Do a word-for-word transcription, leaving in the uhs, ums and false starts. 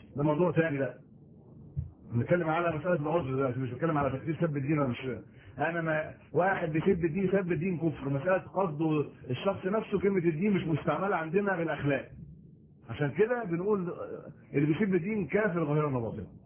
ده موضوع ثاني. ده بنتكلم على مساله العذر دلوقتي، مش بنتكلم على تكفير سب الدين ولا مش. انا ما واحد بيسب الدين، سب الدين كفر. مساله قصده الشخص نفسه، كلمه الدين مش مستعمله عندنا بالاخلاق. عشان كده بنقول اللي بيسب الدين كافر ظاهرا وباطنا.